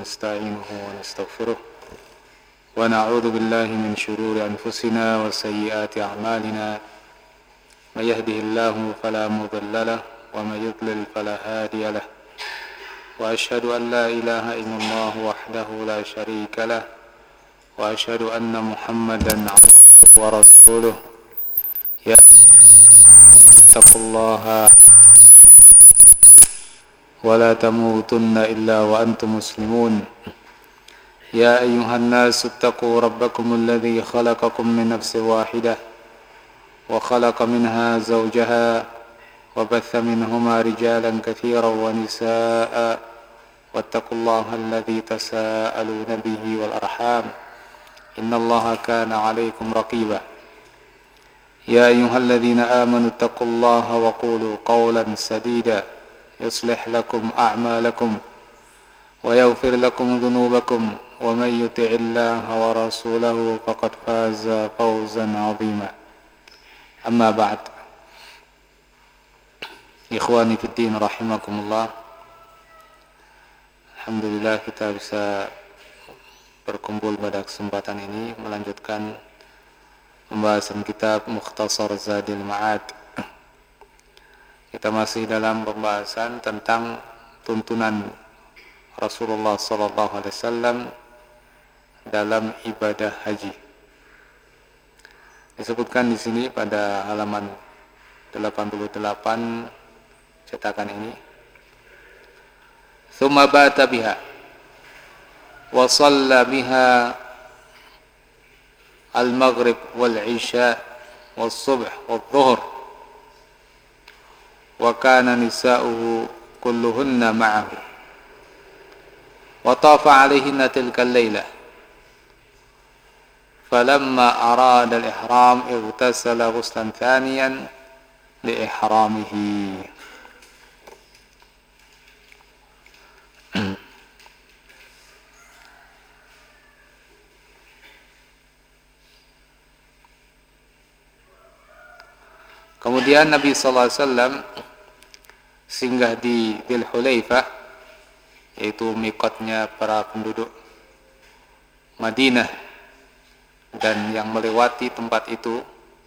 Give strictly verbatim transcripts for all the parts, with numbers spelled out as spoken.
ونستعينه ونستغفره ونعوذ بالله من شرور أنفسنا وسيئات أعمالنا من يهده الله فلا مضل له ومن يضلل فلا هادي له وأشهد أن لا إله إلا الله وحده لا شريك له وأشهد أن محمدا عبده ورسوله يا اتقوا الله ولا تموتن إلا وأنتم مسلمون يا أيها الناس اتقوا ربكم الذي خلقكم من نفس واحدة وخلق منها زوجها وبث منهما رجالا كثيرا ونساء واتقوا الله الذي تساءلون به والأرحام إن الله كان عليكم رقيبا يا أيها الذين آمنوا اتقوا الله وقولوا قولا سديدا يصلح لكم أعمالكم ويغفر لكم ذنوبكم ومن يطع الله ورسوله فقد فاز فوزا عظيما أما بعد Ikhwani fiddin rahimakumullah. Alhamdulillah kita bisa berkumpul pada kesempatan ini melanjutkan pembahasan kitab Mukhtasar Zadil Ma'ad. Kita masih dalam pembahasan tentang tuntunan Rasulullah sallallahu alaihi wasallam dalam ibadah haji. Disebutkan di sini pada halaman delapan puluh delapan cetakan ini, thumma bata biha wa shalla biha al-maghrib wal-isha was-subh wal-dhuhr wa kana nisa'uhu kulluhunna ma'ahu wa tafa 'alayhinna tilka al-layla falamma arada al-ihram ightasala ghuslan thaniyan li ihramihi. Kemudian Nabi sallallahu alaihi wasallam singgah di Dzul Hulaifah, yaitu miqatnya para penduduk Madinah dan yang melewati tempat itu.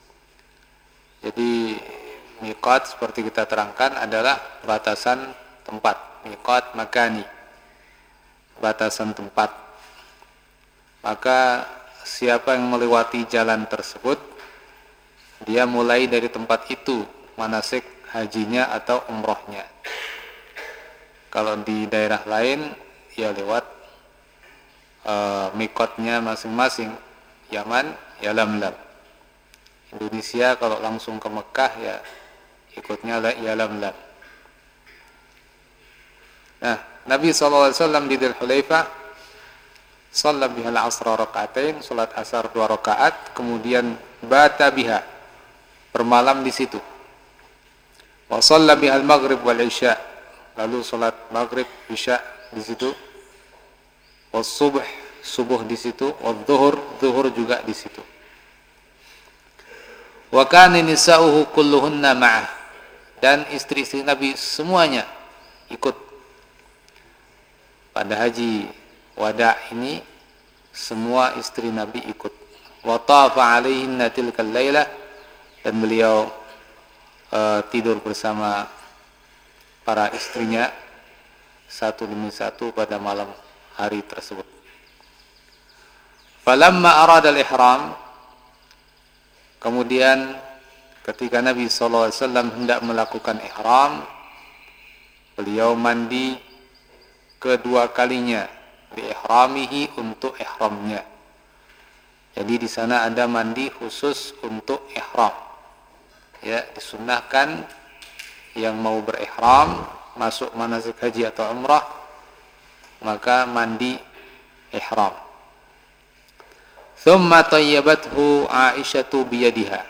Jadi miqat seperti kita terangkan adalah batasan tempat, miqat makani, batasan tempat. Maka siapa yang melewati jalan tersebut, dia mulai dari tempat itu manasik hajinya atau umrohnya. Kalau di daerah lain ya lewat uh, miqatnya masing-masing. Yaman ya Lamlam. Indonesia kalau langsung ke Mekah ya ikutnya ya Lamlam. Nah, Nabi sallallahu alaihi wasallam di Dzul Hulaifah shalla biha al-'asra raka'atain, salat asar dua rakaat, kemudian bata biha, bermalam di situ. Wa shalla biha al-maghrib wal isya, lalu salat maghrib isya di situ. Was subh, subuh di situ. Wal dhuhur, dhuhur juga di situ. Wa kana nisa'uhu kulluhunna ma'ah, dan istri-istri Nabi semuanya ikut pada haji wada ini. Semua istri Nabi ikut. Wa tafa 'alaihinna tilkal lailah, dan beliau uh, tidur bersama para istrinya satu demi satu pada malam hari tersebut. Falamma arada al-ihram, kemudian ketika Nabi sallallahu alaihi wasallam hendak melakukan ihram, beliau mandi kedua kalinya bi ihramihi, untuk ihramnya. Jadi di sana ada mandi khusus untuk ihram. Ya, disunnahkan yang mau berihram masuk manasik haji atau umrah maka mandi ihram. Thumma tayyabathu Aisyatu biyadiha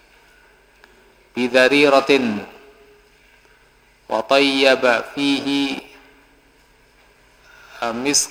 bidhariratin wa tayyaba fihi misk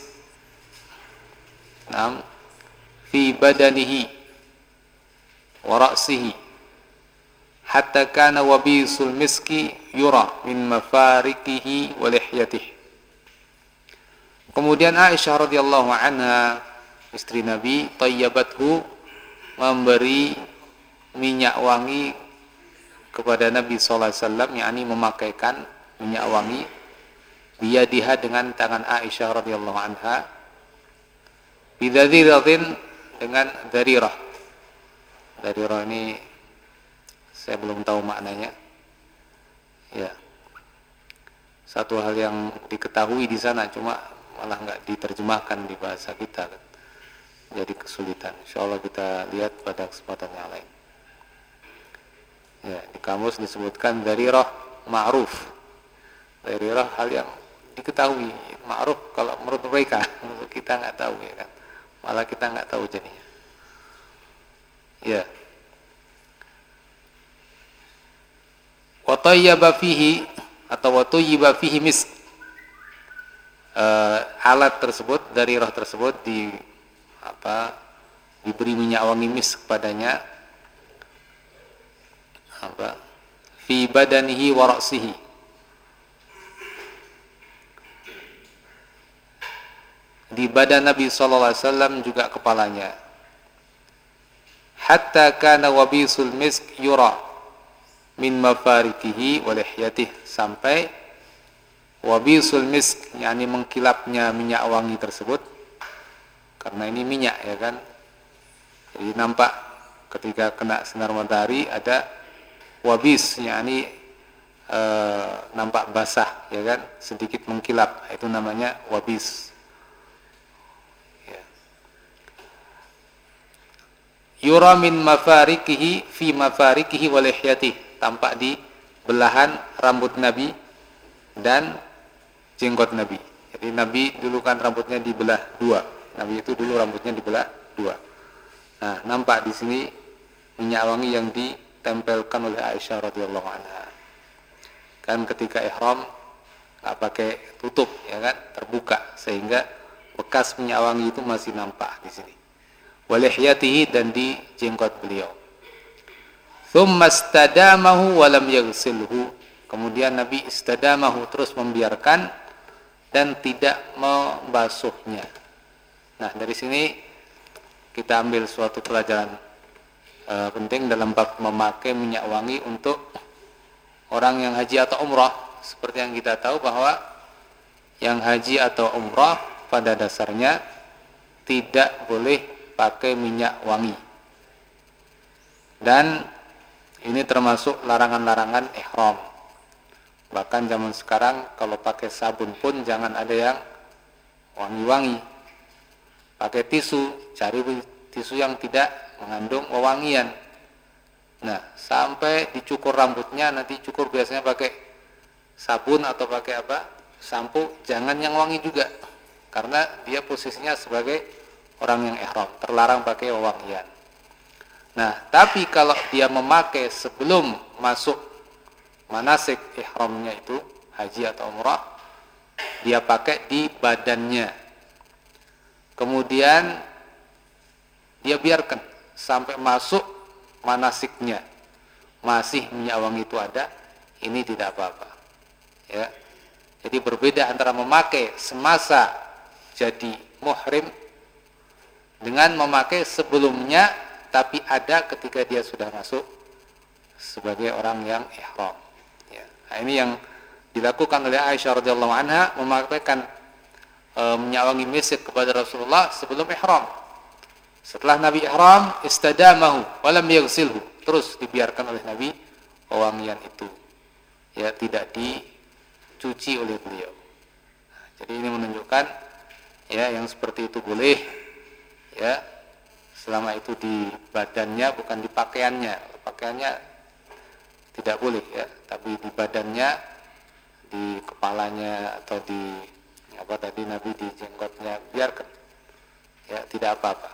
nam fi badanihi wa ra'sihi hatta kana wabisul miski yura min mafarikihi wa lihyatihi. Kemudian Aisyah radhiyallahu anha, istri Nabi, tayyabathu, memberi minyak wangi kepada Nabi sallallahu alaihi wasallam, yakni memakaikan minyak wangi biyadiha, dengan tangan Aisyah radhiyallahu anha, bidadiratin, dengan darirah. Darirah ini saya belum tahu maknanya. Ya. Satu hal yang diketahui di sana, cuma malah nggak diterjemahkan di bahasa kita, jadi kesulitan. Insyaallah kita lihat pada kesempatan yang lain. Ya, di kamus disebutkan darirah ma'ruf. Darirah hal yang diketahui, ma'ruf kalau menurut mereka, menurut kita nggak tahu, ya kan. Malah kita nggak tahu jadinya. Ya. Wa tayyaba fihi atau wa tayyiba fihi misk. Uh, alat tersebut, dari roh tersebut di apa diberi minyak wangi misk kepadanya, apa fi badanihi wa ra'sihi, di badan Nabi sallallahu alaihi wasallam juga kepalanya, hatta kana wabisul misk yura min mafarikihi wa lihyatihi, sampai wabisul misk, yakni mengkilapnya minyak wangi tersebut, karena ini minyak, ya kan, jadi nampak ketika kena sinar matahari ada wabis, yakni e, nampak basah, ya kan, sedikit mengkilap, itu namanya wabis. Ya. Yura min mafarikihi fi mafarikihi wa lihyatihi, tampak di belahan rambut Nabi dan jenggot Nabi. Jadi Nabi dulu kan rambutnya dibelah dua. Nabi itu dulu rambutnya dibelah dua. Nah, nampak di sini minyak wangi yang ditempelkan oleh Aisyah radhiyallahu anha. Kan ketika ihram nggak pakai tutup, ya kan, terbuka, sehingga bekas minyak wangi itu masih nampak di sini. Walihyatihi, dan di jenggot beliau. Tsumma istadamahu wa lam yaghsilhu. Kemudian Nabi istadamahu, terus membiarkan dan tidak membasuhnya. Nah, dari sini kita ambil suatu pelajaran e, penting dalam bab memakai minyak wangi untuk orang yang haji atau umrah. Seperti yang kita tahu bahwa yang haji atau umrah pada dasarnya tidak boleh pakai minyak wangi. Dan ini termasuk larangan-larangan ihram. Bahkan zaman sekarang kalau pakai sabun pun jangan ada yang wangi-wangi. Pakai tisu, cari tisu yang tidak mengandung wewangian. Nah, sampai dicukur rambutnya, nanti cukur biasanya pakai sabun atau pakai apa? Sampo, jangan yang wangi juga. Karena dia posisinya sebagai orang yang ihram, terlarang pakai wewangian. Nah, tapi kalau dia memakai sebelum masuk manasik ihramnya itu, haji atau umrah, dia pakai di badannya. Kemudian dia biarkan sampai masuk manasiknya, masih minyak wangi itu ada, ini tidak apa-apa. Ya. Jadi berbeda antara memakai semasa jadi muhrim dengan memakai sebelumnya, tapi ada ketika dia sudah masuk sebagai orang yang ihram. Nah, ini yang dilakukan oleh Aisyah radhiyallahu anha, memakaikan e, minyak wangi misk kepada Rasulullah sebelum ihram. Setelah Nabi ihram, istadamahu wa lam yaghsilhu, terus dibiarkan oleh Nabi wewangian itu, ya, tidak dicuci oleh beliau. Nah, jadi ini menunjukkan, ya, yang seperti itu boleh, ya, selama itu di badannya, bukan di pakaiannya. Pakaiannya tidak boleh, ya, tapi di badannya, di kepalanya, atau di apa tadi Nabi di jenggotnya, biarkan, ya, tidak apa-apa.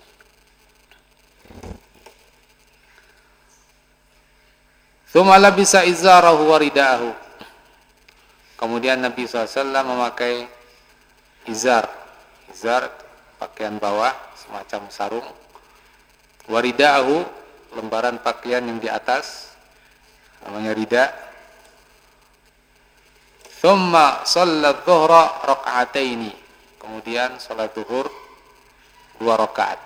Tsumma labisa izarahu wa ridaahu. Kemudian Nabi shallallahu alaihi wasallam memakai izar. Izar, pakaian bawah semacam sarung. Wa ridaahu, lembaran pakaian yang di atas, namanya rida. Thumma shalla adh-dhuhra rak'ataini. kemudian sholat zuhur dua rakaat.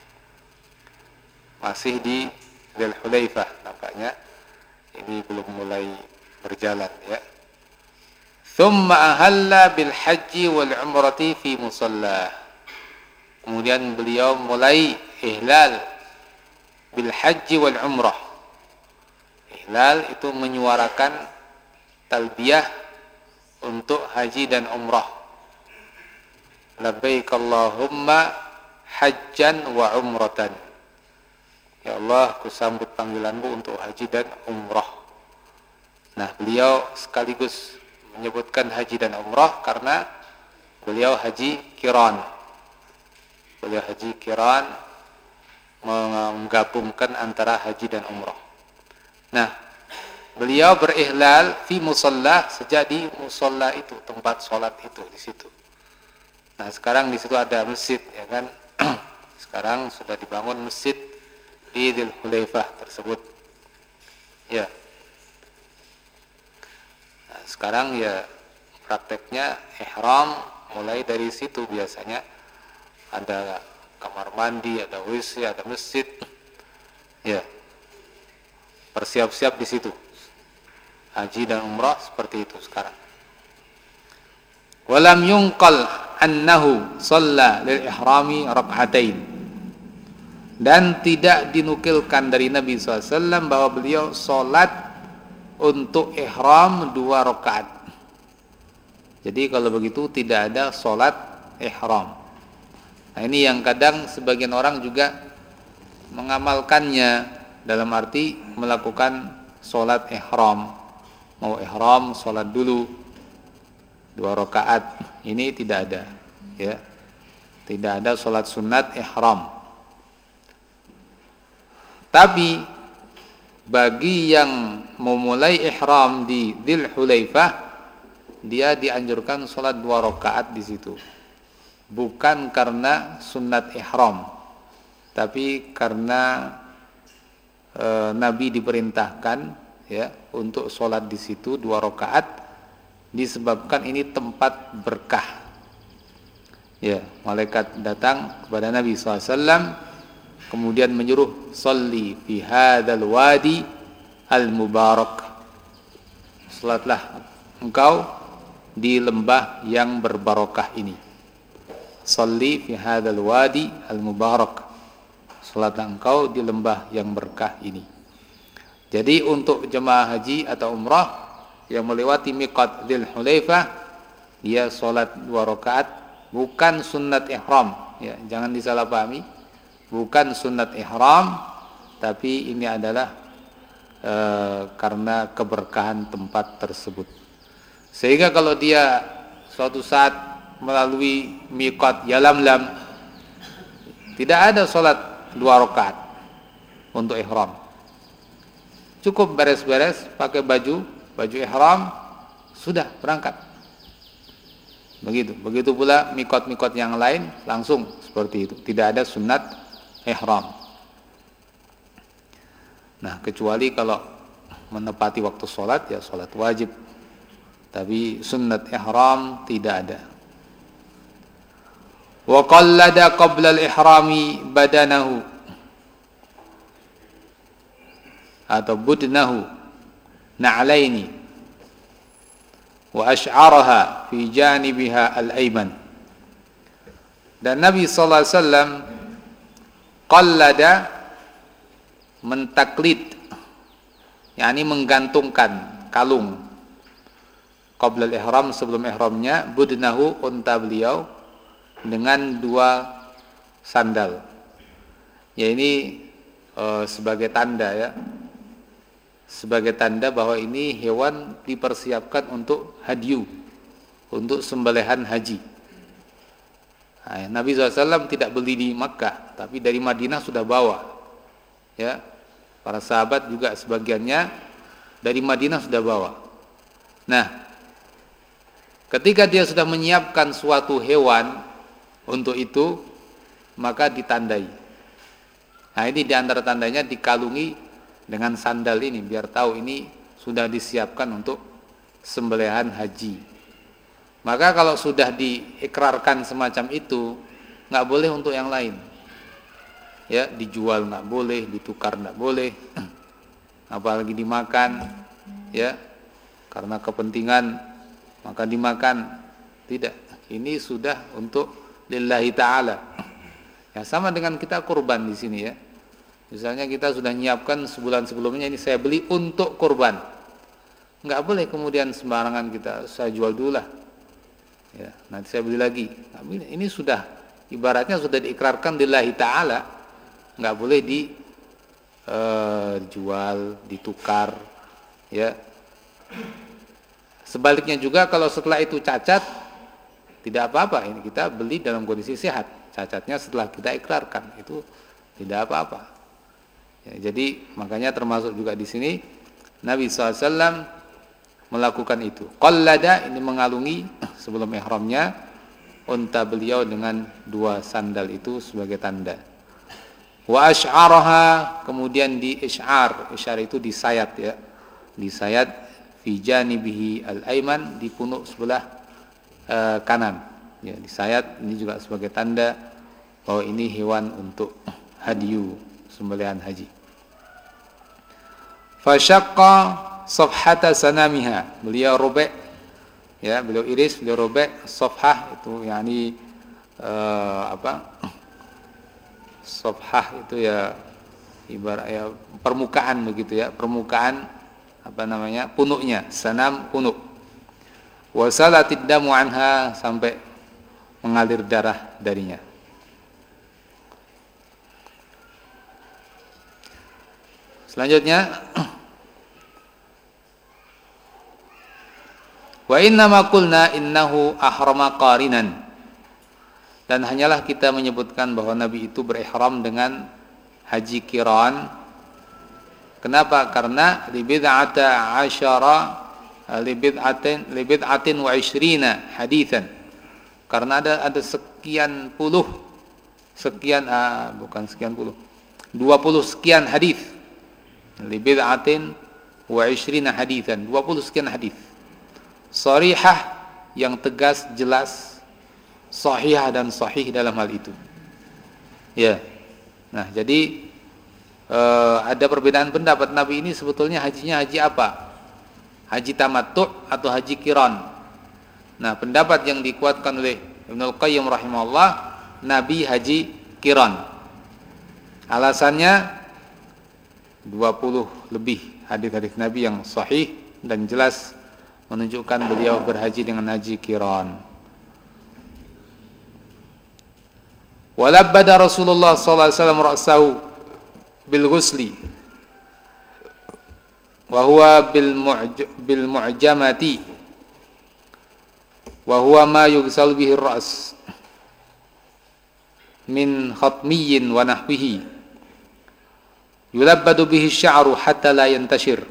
Masih di Dzul Hulaifah nampaknya. Ini belum mulai berjalan ya. Thumma ahalla bil haji wal umrati fi musalla. Kemudian beliau mulai ihlal bil haji wal umrah. Ihlal itu menyuarakan talbiyah untuk haji dan umrah. Labbaik Allahumma hajjan wa umratan. Ya Allah, aku sambut panggilanmu untuk haji dan umrah. Nah, beliau sekaligus menyebutkan haji dan umrah karena beliau haji qiran. Beliau haji qiran menggabungkan antara haji dan umrah. Nah, beliau berihlal fi musalla, sejak di musalla itu, tempat sholat itu di situ. Nah, sekarang di situ ada masjid, ya kan? Sekarang sudah dibangun masjid di Dzul Hulaifah tersebut. Ya. Nah, sekarang ya prakteknya ihram mulai dari situ biasanya. Ada kamar mandi, ada W C, ada masjid. Ya. Bersiap-siap di situ. Haji dan umrah seperti itu sekarang. Walam yunqal annahu shalla lil ihrami rak'atain. Dan tidak dinukilkan dari Nabi shallallahu alaihi wasallam bahwa beliau sholat untuk ihram dua rakaat. Jadi kalau begitu tidak ada sholat ihram. Nah, ini yang kadang sebagian orang juga mengamalkannya dalam arti melakukan sholat ihram. Mau ihram sholat dulu dua rakaat. Ini tidak ada, ya. Tidak ada sholat sunat ihram. Tapi bagi yang memulai ihram di Dzul Hulaifah, dia dianjurkan sholat dua rakaat di situ. Bukan karena sunat ihram, tapi karena e, Nabi diperintahkan ya untuk sholat di situ dua rakaat, disebabkan ini tempat berkah. Ya, malaikat datang kepada Nabi shallallahu alaihi wasallam. Kemudian menyuruh salli fi hadzal wadi al-mubarak. Salatlah engkau di lembah yang berbarokah ini. Salli fi hadzal wadi al-mubarak. Salatlah engkau di lembah yang berkah ini. Jadi untuk jemaah haji atau umrah yang melewati miqat Dzul Hulaifah, dia salat dua rakaat, bukan sunnat ihram, ya, jangan disalahpahami. Bukan sunat ihram, tapi ini adalah e, karena keberkahan tempat tersebut. Sehingga kalau dia suatu saat melalui miqat Yalamlam, tidak ada sholat dua rakaat untuk ihram. Cukup beres-beres, pakai baju, baju ihram, sudah berangkat. Begitu. Begitu pula miqat-miqat yang lain langsung seperti itu. Tidak ada sunat ihram. Nah, kecuali kalau menepati waktu sholat, ya sholat wajib. Tapi sunnat ihram tidak ada. Wa qallada qabla al-ihrami badanahu atau budnahu na'laini wa ash'araha fi janibiha al-ayman. Dan Nabi sallallahu alaihi wasallam qallada mentaklid, yakni menggantungkan kalung qabla al-ihram, sebelum ihramnya, budnahu, unta beliau, dengan dua sandal. Ya, ini e, sebagai tanda, ya, sebagai tanda bahwa ini hewan dipersiapkan untuk hadyu, untuk sembelihan haji. Nah, Nabi shallallahu alaihi wasallam tidak beli di Makkah, tapi dari Madinah sudah bawa. Ya, para sahabat juga sebagiannya dari Madinah sudah bawa. Nah, ketika dia sudah menyiapkan suatu hewan untuk itu, maka ditandai. Nah, ini diantara tandanya dikalungi dengan sandal ini, biar tahu ini sudah disiapkan untuk sembelihan haji. Maka kalau sudah diikrarkan semacam itu, nggak boleh untuk yang lain. Ya, dijual nggak boleh, ditukar nggak boleh, apalagi dimakan, ya, karena kepentingan maka dimakan. Tidak, ini sudah untuk lillahi ta'ala. Ya, sama dengan kita kurban di sini ya. Misalnya kita sudah nyiapkan sebulan sebelumnya, ini saya beli untuk kurban. Nggak boleh kemudian sembarangan kita, saya jual dulu lah. Ya, nanti saya beli lagi. Ini sudah ibaratnya sudah diikrarkan lillahi ta'ala, nggak boleh dijual, uh, ditukar, ya. Sebaliknya juga kalau setelah itu cacat, tidak apa-apa. Ini kita beli dalam kondisi sehat. Cacatnya setelah kita ikrarkan itu tidak apa-apa. Ya, jadi makanya termasuk juga di sini Nabi shallallahu alaihi wasallam melakukan itu. Qallada, ini mengalungi sebelum ihramnya unta beliau dengan dua sandal itu sebagai tanda. Wa asy'araha, kemudian di isy'ar, isy'ar itu disayat ya. Disayat fi janibihi al-aiman, di punuk sebelah uh, kanan. Ya, disayat ini juga sebagai tanda bahwa ini hewan untuk hadiyu, sembelihan haji. Fasyaqqa safhata sanamiha, beliau robek ya, beliau iris, beliau robek safhah itu yakni uh, apa? Safhah itu ya ibarat ya permukaan begitu ya, permukaan apa namanya? Punuknya, sanam punuk. Wasalatid damu anha, sampai mengalir darah darinya. Selanjutnya wa inna ma qulna innahu ahrama qarinan, dan hanyalah kita menyebutkan bahwa Nabi itu berihram dengan haji qiran. Kenapa? Karena libid'ata asyara libid'atin libid'atin wa ishrina haditsan, karena ada ada sekian puluh sekian ah, bukan sekian puluh dua puluh sekian hadis, libid'atin wa ishrina haditsan, dua puluh sekian hadis sharihah, yang tegas, jelas, sahihah dan sahih dalam hal itu. Ya. Nah, jadi eh, ada perbedaan pendapat, Nabi ini sebetulnya hajinya haji apa? Haji tamattu' atau haji qiran. Nah, pendapat yang dikuatkan oleh Ibnul Qayyim rahimahullah, Nabi haji qiran. Alasannya dua puluh lebih hadis-hadis Nabi yang sahih dan jelas menunjukkan beliau berhaji dengan haji qiran. Walabbada Rasulullah sallallahu alaihi wasallam ra'sahu bil ghusli wa huwa bil mu'j bil mu'jamati wa huwa ma yughsal bihi ar-ra's min khatmiyyin wa nahwihi yulabbadu bihi asy-sya'ru hatta la yantashir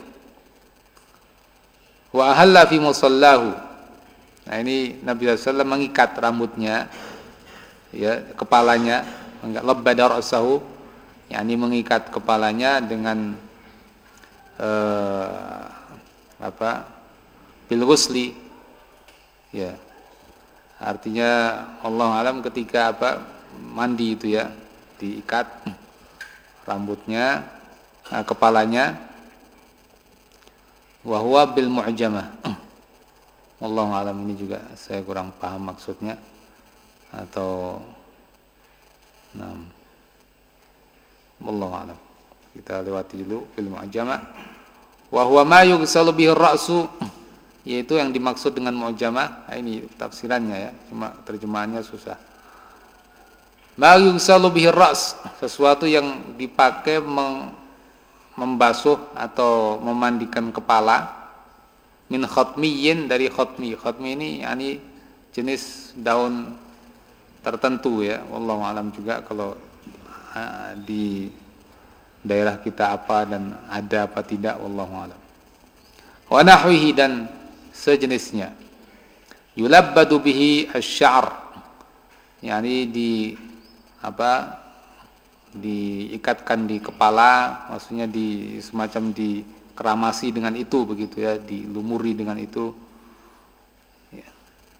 wa ahalla fi musallahu. Nah, ini Nabi sallallahu alaihi wasallam mengikat rambutnya, ya, kepalanya, labbada ra'sahu, yakni mengikat kepalanya dengan uh, apa? bil ghusli. Ya. Artinya Allah alam ketika apa? Mandi itu ya, diikat rambutnya, nah, kepalanya. Wa huwa bil mu'jamah. Wallahu alam, ini juga saya kurang paham maksudnya, atau nam wallahu alam, kita lewati dulu bil mu'jamah. Wa huwa ma yughsalu bihi ar-ra'su, yaitu yang dimaksud dengan mu'jamah. Nah, ini tafsirannya ya, cuma terjemahannya susah. Ma yughsalu bihi ar-ra's, sesuatu yang dipakai meng membasuh atau memandikan kepala, min khatmiyyin, dari khatmi. Khatmi ini yakni jenis daun tertentu ya, wallahu alam juga kalau uh, di daerah kita apa dan ada apa tidak, wallahu alam. Wa nahwihi, dan sejenisnya. Yulabbadu bihi asy-sya'r, yakni di apa diikatkan di kepala, maksudnya di semacam dikeramasi dengan itu begitu ya, dilumuri dengan itu ya.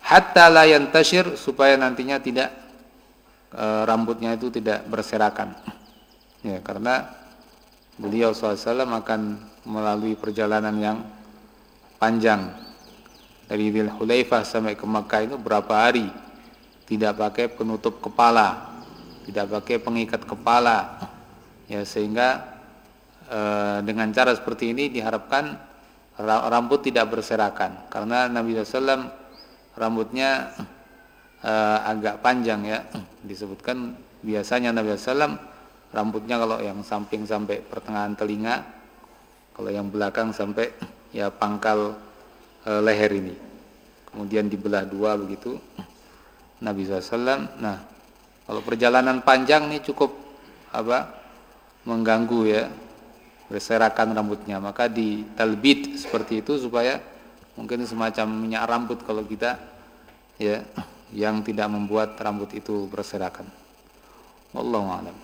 hatta la yantashir, supaya nantinya tidak e, rambutnya itu tidak berserakan. Ya, karena beliau shallallahu alaihi wasallam akan melalui perjalanan yang panjang dari Dzul Hulaifah sampai ke Makkah itu berapa hari, tidak pakai penutup kepala, tidak pakai pengikat kepala, ya, sehingga e, dengan cara seperti ini diharapkan rambut tidak berserakan, karena Nabi shallallahu alaihi wasallam rambutnya e, agak panjang, ya, disebutkan biasanya Nabi shallallahu alaihi wasallam rambutnya kalau yang samping sampai pertengahan telinga, kalau yang belakang sampai ya pangkal e, leher ini, kemudian dibelah dua begitu Nabi shallallahu alaihi wasallam. Nah, kalau perjalanan panjang nih cukup apa mengganggu, ya, berserakan rambutnya, maka di talbid seperti itu supaya mungkin semacam minyak rambut kalau kita, ya, yang tidak membuat rambut itu berserakan. Wallahu a'lam.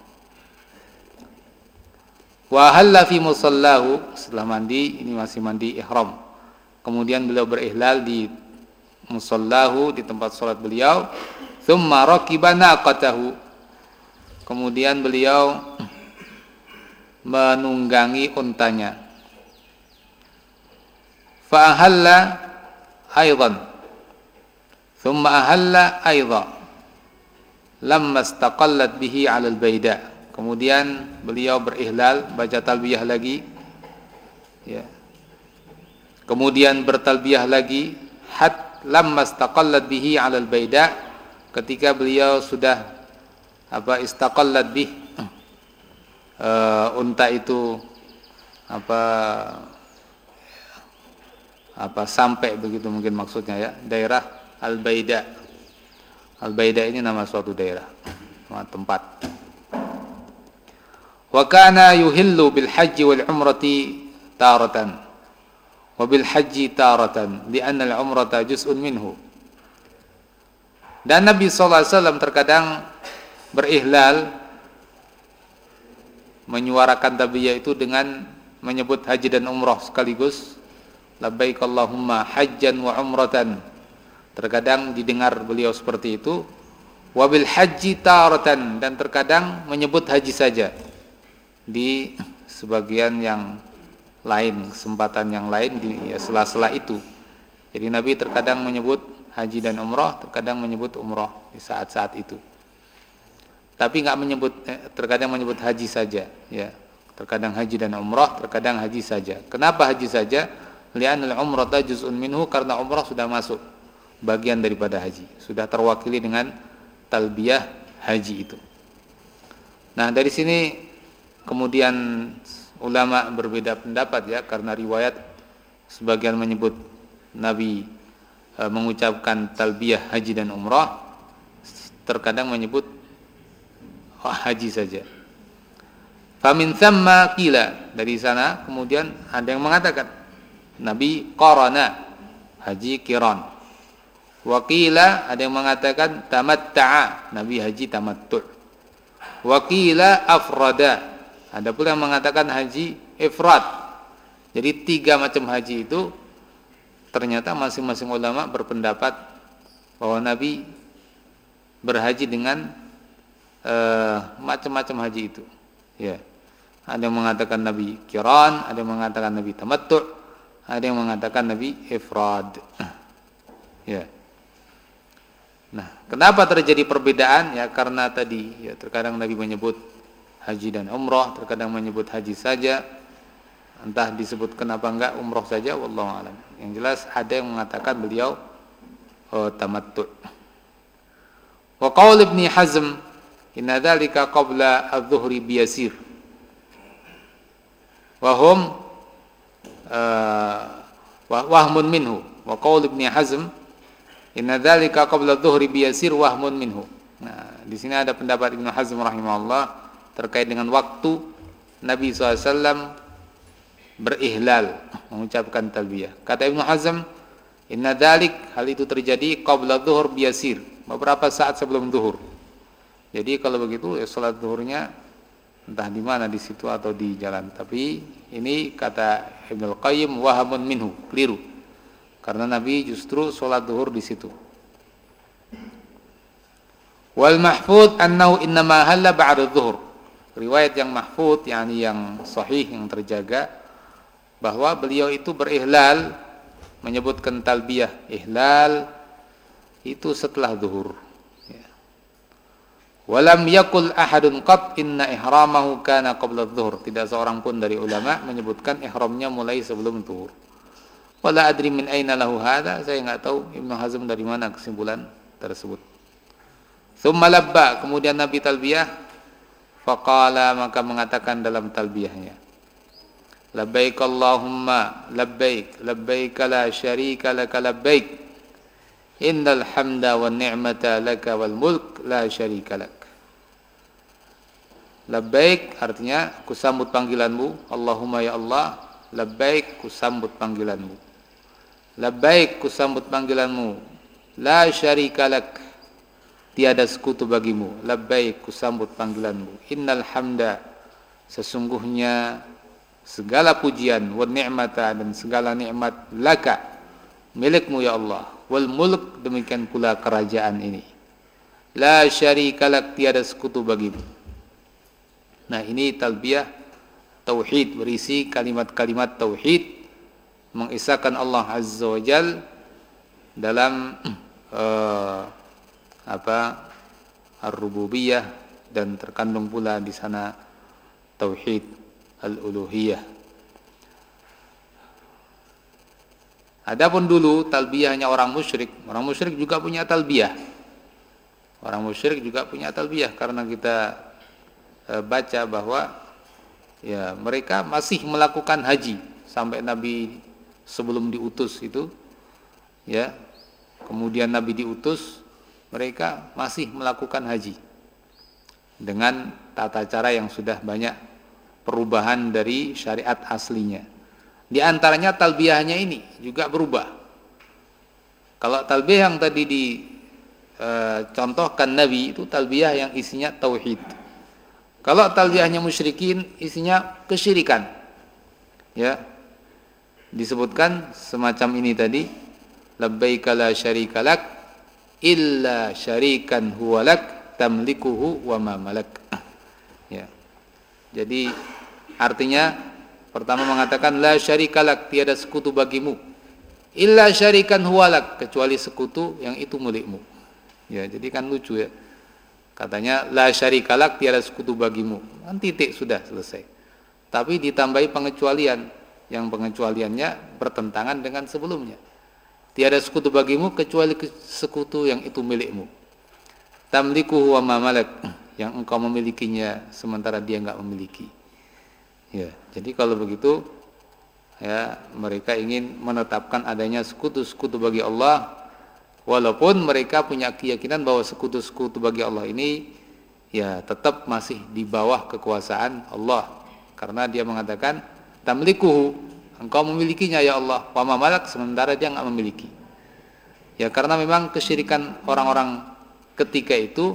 Wa halla fi musallahu, setelah mandi, ini masih mandi ihram. Kemudian beliau berihlal di musallahu, di tempat salat beliau. Tsumma raqiba naqatahu. Kemudian beliau menunggangi untanya. Fa ahalla aidan. Tsumma ahalla aidan. Lamma istaqallat bihi 'ala al-baida. Kemudian beliau berihlal, baca talbiyah lagi, ya. Kemudian bertalbiyah lagi, hat lamma istaqallat bihi 'ala al-baida, ketika beliau sudah apa istaqallat bih, uh, unta itu apa apa sampai begitu mungkin maksudnya, ya, daerah al-baida. Al-baida ini nama suatu daerah, nama tempat. Wa kana yuhillu bil haji wal umrati taratan wa bil haji taratan li'anna al umrata juz'un minhu. Dan Nabi sallallahu alaihi wasallam terkadang berihlal, menyuarakan talbiyah itu dengan menyebut haji dan umrah sekaligus, labbaik Allahumma hajjan wa umratan. Terkadang didengar beliau seperti itu, wa bil haji taratan, dan terkadang menyebut haji saja di sebagian yang lain, kesempatan yang lain di ya, sela-sela itu. Jadi Nabi terkadang menyebut haji dan umrah, terkadang menyebut umrah di saat-saat itu. Tapi enggak menyebut eh, terkadang menyebut haji saja, ya. Terkadang haji dan umrah, terkadang haji saja. Kenapa haji saja? Li'anal umrata juz'un minhu, karena umrah sudah masuk bagian daripada haji, sudah terwakili dengan talbiyah haji itu. Nah, dari sini kemudian ulama berbeda pendapat, ya, karena riwayat sebagian menyebut Nabi e, mengucapkan talbiyah haji dan umrah, terkadang menyebut oh, haji saja. Famin thamma qila, dari sana kemudian ada yang mengatakan Nabi qarana, haji qiran. Wa qila, ada yang mengatakan tamatta'a, Nabi haji tamattu'. Wa qila afrada, ada pula yang mengatakan haji ifrad. Jadi tiga macam haji itu ternyata masing-masing ulama berpendapat bahwa Nabi berhaji dengan uh, macam-macam haji itu, ya. Ada yang mengatakan Nabi qiran, ada yang mengatakan Nabi tamattu', ada yang mengatakan Nabi ifrad, ya. Nah, kenapa terjadi perbedaan? Ya karena tadi, ya, terkadang Nabi menyebut haji dan umrah, terkadang menyebut haji saja. Entah disebut kenapa enggak umrah saja, wallahu a'lam. Yang jelas ada yang mengatakan beliau oh, tamattu'. Wa qaul Ibnu Hazm, inna dzalika qabla adh-dhuhri biyasir. Wa hum uh, wahmun minhu. Wa qaul Ibnu Hazm, inna dzalika qabla adh-dhuhri biyasir wahmun minhu. Nah, di sini ada pendapat Ibnu Hazm rahimahullah terkait dengan waktu Nabi shallallahu alaihi wasallam berihlal, mengucapkan talbiyah. Kata Ibnu Hazm, inna dzalik, hal itu terjadi qabla adh-dhuhr biyasir, beberapa saat sebelum zuhur. Jadi kalau begitu ya salat zuhurnya entah di mana, di situ atau di jalan. Tapi ini kata Ibnu Qayyim wahamun minhu, keliru. Karena Nabi justru salat zuhur di situ. Wal mahfuz annahu innama halla ba'da adh-dhuhr. Riwayat yang mahfuz, yakni yang sahih, yang terjaga, bahwa beliau itu berihlal, menyebutkan talbiyah ihlal itu setelah zuhur. Ya. Walam yakul ahadun qat inna ihramahu kana qabla adh-dhuhr. Tidak seorang pun dari ulama menyebutkan ihramnya mulai sebelum zuhur. Wala adri min aina lahu hadza. Saya enggak tahu Ibnu Hazm dari mana kesimpulan tersebut. Tsumma labba, kemudian Nabi talbiyah, faqala, maka mengatakan dalam talbiyahnya, labbaik Allahumma labbaik labbaik la syarika laka labbaik innal hamda wan ni'mata laka wal mulk la syarika lak. Labbaik artinya aku sambut panggilanmu, Allahumma ya Allah, labbaik ku sambut panggilanmu, labbaik ku sambut panggilanmu, la syarika lak, tiada sekutu bagimu, labbaik ku sambut panggilanmu, innal hamda, sesungguhnya segala pujian, wan ni'mata, dan segala nikmat, laka, milikmu ya Allah, wal mulk, demikian pula kerajaan ini, la syarika lak, tiada sekutu bagimu. Nah, ini talbiyah tauhid, berisi kalimat-kalimat tauhid, mengisahkan Allah Azza wa Jal dalam uh, apa ar-rububiyah, dan terkandung pula di sana tauhid al-uluhiyah. Adapun dulu talbiyahnya orang musyrik, orang musyrik juga punya talbiyah. Orang musyrik juga punya talbiyah, karena kita e, baca bahwa ya mereka masih melakukan haji sampai Nabi sebelum diutus itu, ya. Kemudian Nabi diutus, mereka masih melakukan haji dengan tata cara yang sudah banyak perubahan dari syariat aslinya. Di antaranya talbiyahnya ini juga berubah. Kalau talbiyah yang tadi dicontohkan Nabi itu talbiyah yang isinya tauhid. Kalau talbiyahnya musyrikin isinya kesyirikan. Ya. Disebutkan semacam ini tadi, labbaika la syarika lak illa syarikan huwa lak tamlikuhu wa ma malak. Ya. Jadi artinya pertama mengatakan la syarikalak, tiada sekutu bagimu, illa syarikan huwalak, kecuali sekutu yang itu milikmu. Ya, jadi kan lucu ya. Katanya la syarikalak, tiada sekutu bagimu. Kan titik, sudah selesai. Tapi ditambahi pengecualian, yang pengecualiannya bertentangan dengan sebelumnya. Tiada sekutu bagimu kecuali sekutu yang itu milikmu. Tamlikuhu wa ma malak, yang engkau memilikinya sementara dia enggak memiliki. Ya, jadi kalau begitu ya mereka ingin menetapkan adanya sekutu-sekutu bagi Allah, walaupun mereka punya keyakinan bahwa sekutu-sekutu bagi Allah ini ya tetap masih di bawah kekuasaan Allah, karena dia mengatakan tamlikuhu, engkau memilikinya ya Allah, wa ma malak, sementara dia enggak memiliki. Ya, karena memang kesyirikan orang-orang ketika itu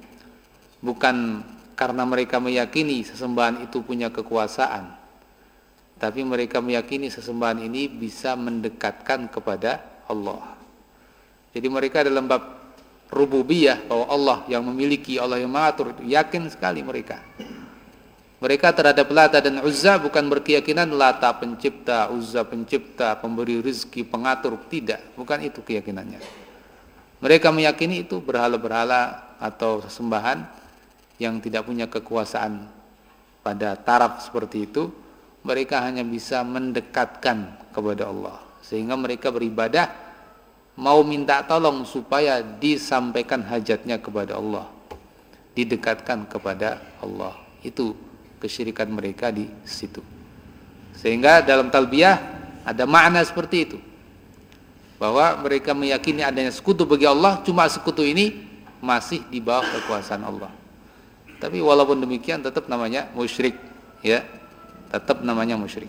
bukan karena mereka meyakini sesembahan itu punya kekuasaan, tapi mereka meyakini sesembahan ini bisa mendekatkan kepada Allah. Jadi mereka dalam bab rububiyah, bahwa Allah yang memiliki, Allah yang mengatur, yakin sekali mereka. Mereka terhadap Lata dan Uzza bukan berkeyakinan Lata pencipta, Uzza pencipta, pemberi rezeki, pengatur, tidak, bukan itu keyakinannya. Mereka meyakini itu berhala-berhala atau sesembahan yang tidak punya kekuasaan pada taraf seperti itu. Mereka hanya bisa mendekatkan kepada Allah, sehingga mereka beribadah mau minta tolong supaya disampaikan hajatnya kepada Allah, didekatkan kepada Allah. Itu kesyirikan mereka di situ. Sehingga dalam talbiyah ada makna seperti itu, bahwa mereka meyakini adanya sekutu bagi Allah, cuma sekutu ini masih di bawah kekuasaan Allah. Tapi walaupun demikian tetap namanya musyrik, ya, tetap namanya musyrik.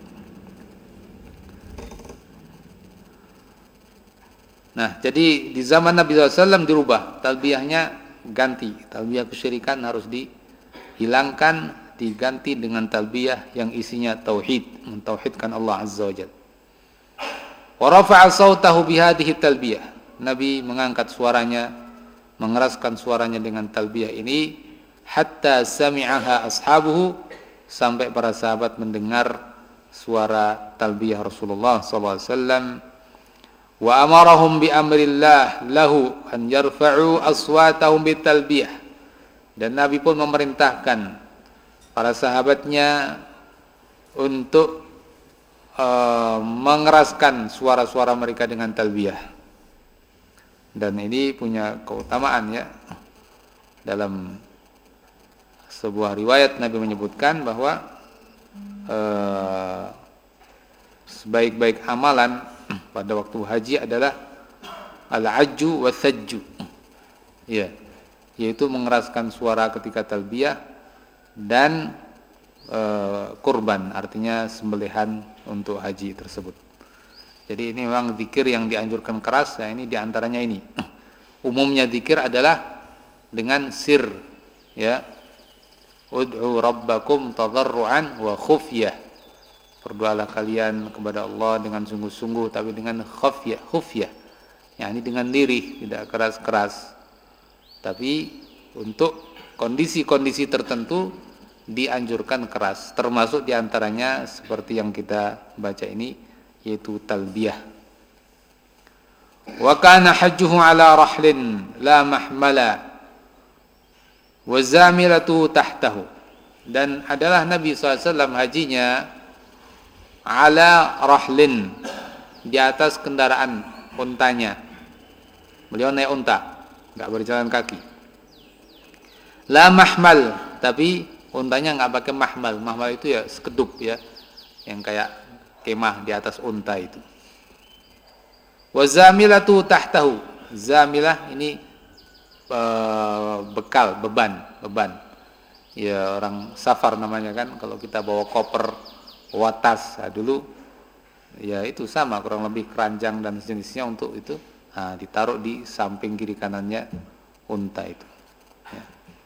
Nah, jadi di zaman Nabi shallallahu alaihi wasallam dirubah, talbiyahnya ganti, talbiyah kesyirikan harus dihilangkan, diganti dengan talbiyah yang isinya tauhid, mentauhidkan Allah Azza wa Jalla. Wa rafa'a sautahu bihadhihi talbiyah, Nabi mengangkat suaranya mengeraskan suaranya dengan talbiyah ini, hatta sami'aha ashabuhu, sampai para sahabat mendengar suara talbiyah Rasulullah sallallahu alaihi wasallam. Wa amarahum bi amrillah lahu an yarfa'u aswatahum bitalbiyah, dan Nabi pun memerintahkan para sahabatnya untuk uh, mengeraskan suara-suara mereka dengan talbiyah. Dan ini punya keutamaan ya. Dalam sebuah riwayat Nabi menyebutkan bahwa uh, sebaik-baik amalan pada waktu haji adalah al-ajju wa thajju. Ya, yaitu mengeraskan suara ketika talbiyah dan uh, kurban, artinya sembelihan untuk haji tersebut. Jadi ini memang zikir yang dianjurkan keras. Nah, ini diantaranya ini. Umumnya zikir adalah dengan sir, ya. Ud'u rabbakum tadarruan wa khufyah. Berdoalah kalian kepada Allah dengan sungguh-sungguh, tapi dengan khufyah, khufyah. Ya, ini dengan lirih, tidak keras-keras. Tapi untuk kondisi-kondisi tertentu dianjurkan keras. Termasuk diantaranya seperti yang kita baca ini, yaitu talbiyah. Wa kana hajjuhu ala rahlin la mahmala wa zamilatu tahtahu, dan adalah Nabi sallallahu alaihi wasallam hajinya ala rahlin, di atas kendaraan untanya. Beliau naik unta, enggak berjalan kaki. La mahmal, tapi untanya enggak pakai mahmal. Mahmal itu ya sekedup ya, yang kayak kemah di atas unta itu. Wa zamilatu tahtahu. Zamilah ini e, bekal, beban, beban. Ya orang safar namanya kan, kalau kita bawa koper, bawa tas, nah, dulu ya itu sama kurang lebih keranjang dan sejenisnya untuk itu, nah, ditaruh di samping kiri kanannya unta itu. Ya.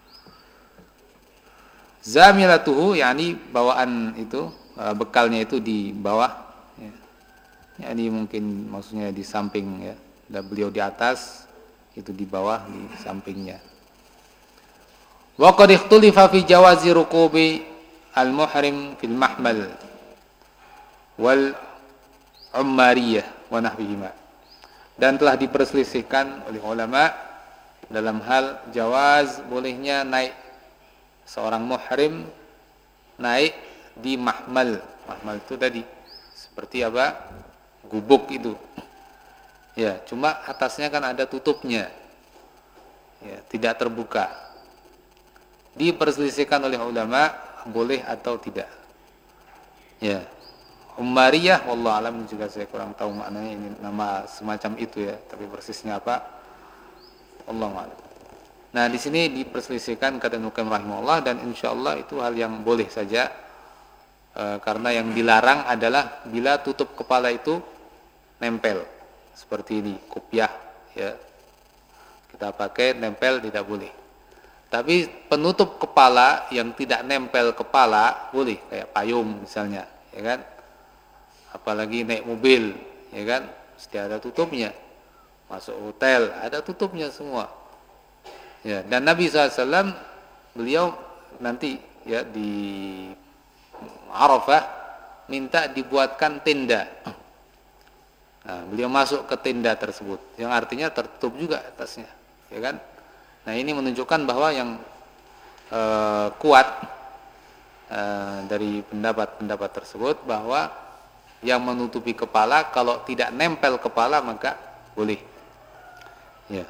Zamilatuhu yakni bawaan itu, bekalnya itu di bawah, ya. Ya, ini mungkin maksudnya di samping ya. Dan beliau di atas, itu di bawah di sampingnya. Wa qad ikhtulifa fi jawazi rukubi al-muhrim fil mahmal wal ummariyah wa nahwihima. Dan telah diperselisihkan oleh ulama dalam hal jawaz bolehnya naik seorang muhrim naik di mahmal. Mahmal itu tadi seperti apa? Gubuk itu. Ya, cuma atasnya kan ada tutupnya. Ya, tidak terbuka. Diperselisihkan oleh ulama boleh atau tidak. Ya. Ummariyah wallahu alam, juga saya kurang tahu maknanya, ini nama semacam itu ya, tapi persisnya apa? Wallahu alam. Nah, di sini diperselisihkan kata Ibnu Qayyim rahimahullah, dan insyaallah itu hal yang boleh saja. E, karena yang dilarang adalah bila tutup kepala itu nempel seperti ini, kopiah ya, kita pakai nempel tidak boleh. Tapi penutup kepala yang tidak nempel kepala boleh, kayak payung misalnya, ya kan? Apalagi naik mobil, ya kan? Mesti ada tutupnya. Masuk hotel ada tutupnya semua. Ya, dan Nabi shallallahu alaihi wasallam beliau nanti ya di Arafah minta dibuatkan tenda. Nah, beliau masuk ke tenda tersebut, yang artinya tertutup juga atasnya, ya kan? Nah, ini menunjukkan bahwa yang uh, kuat uh, dari pendapat-pendapat tersebut bahwa yang menutupi kepala kalau tidak nempel kepala maka boleh. Ya.